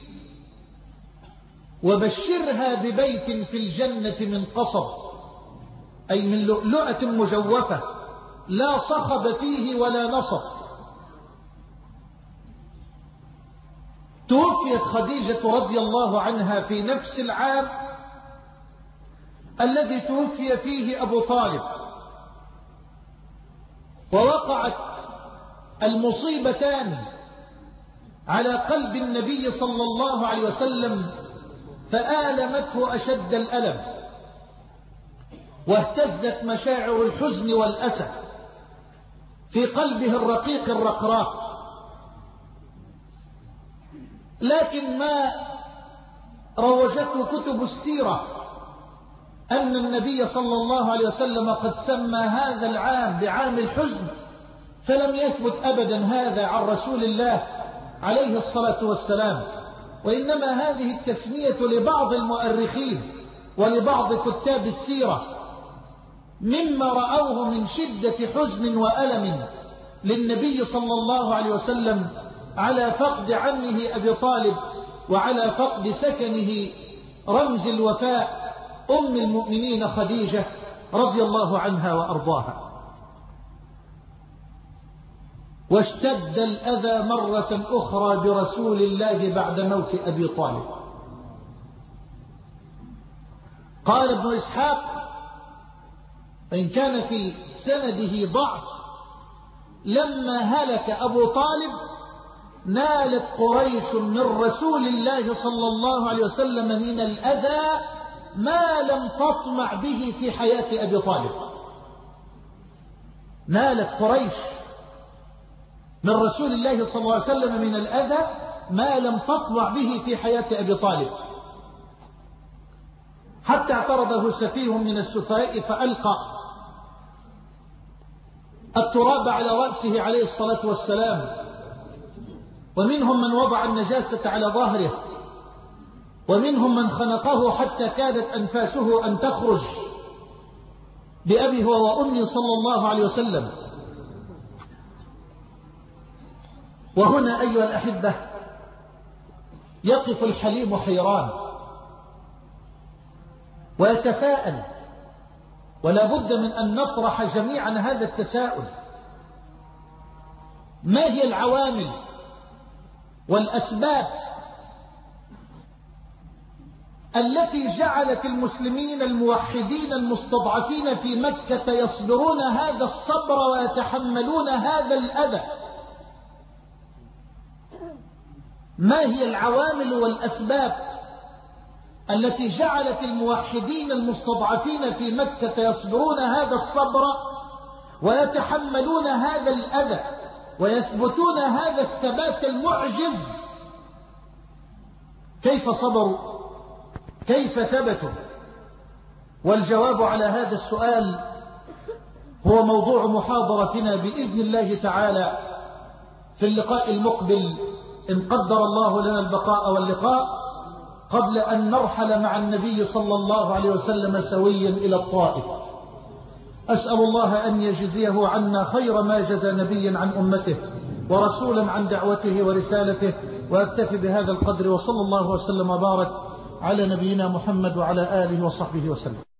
وبشرها ببيت في الجنة من قصب أي من لؤلؤة مجوفة لا صخب فيه ولا نصب. توفيت خديجة رضي الله عنها في نفس العام الذي توفي فيه أبو طالب، ووقعت المصيبتان على قلب النبي صلى الله عليه وسلم فآلمته أشد الألم واهتزت مشاعر الحزن والأسى في قلبه الرقيق الرقراق. لكن ما روجته كتب السيرة أن النبي صلى الله عليه وسلم قد سمى هذا العام بعام الحزن، فلم يثبت أبدا هذا عن رسول الله عليه الصلاة والسلام، وإنما هذه التسمية لبعض المؤرخين ولبعض كتاب السيرة مما رأوه من شدة حزن وألم للنبي صلى الله عليه وسلم على فقد عمه أبي طالب وعلى فقد سكنه رمز الوفاء أم المؤمنين خديجة رضي الله عنها وأرضاها. واشتد الأذى مرة أخرى برسول الله بعد موت أبي طالب. قال ابن إسحاق إن كان في سنده ضعف لما هلك أبو طالب نالت قريش من رسول الله صلى الله عليه وسلم من الأذى ما لم تطمع به في حياة أبي طالب. نالت قريش من رسول الله صلى الله عليه وسلم من الأذى ما لم تطمع به في حياة أبي طالب، حتى اعترضه سفيه من السفهاء فألقى التراب على رأسه عليه الصلاة والسلام، ومنهم من وضع النجاسة على ظهره، ومنهم من خنقه حتى كادت أنفاسه أن تخرج بأبي هو وأمي صلى الله عليه وسلم. وهنا أيها الأحبة يقف الحليم حيران ويتساءل، ولا بد من أن نطرح جميعا هذا التساؤل: ما هي العوامل والأسباب التي جعلت المسلمين الموحدين المستضعفين في مكة يصبرون هذا الصبر ويتحملون هذا الأذى؟ ما هي العوامل والأسباب التي جعلت الموحدين المستضعفين في مكة يصبرون هذا الصبر ويتحملون هذا الأذى ويثبتون هذا الثبات المعجز؟ كيف صبروا؟ كيف ثبتوا؟ والجواب على هذا السؤال هو موضوع محاضرتنا بإذن الله تعالى في اللقاء المقبل إن قدر الله لنا البقاء واللقاء، قبل أن نرحل مع النبي صلى الله عليه وسلم سويا إلى الطائف. أسأل الله أن يجزيه عنا خير ما جزى نبيا عن أمته ورسولا عن دعوته ورسالته، وأكتفي بهذا القدر، وصلى الله وسلم وبارك على نبينا محمد وعلى آله وصحبه وسلم.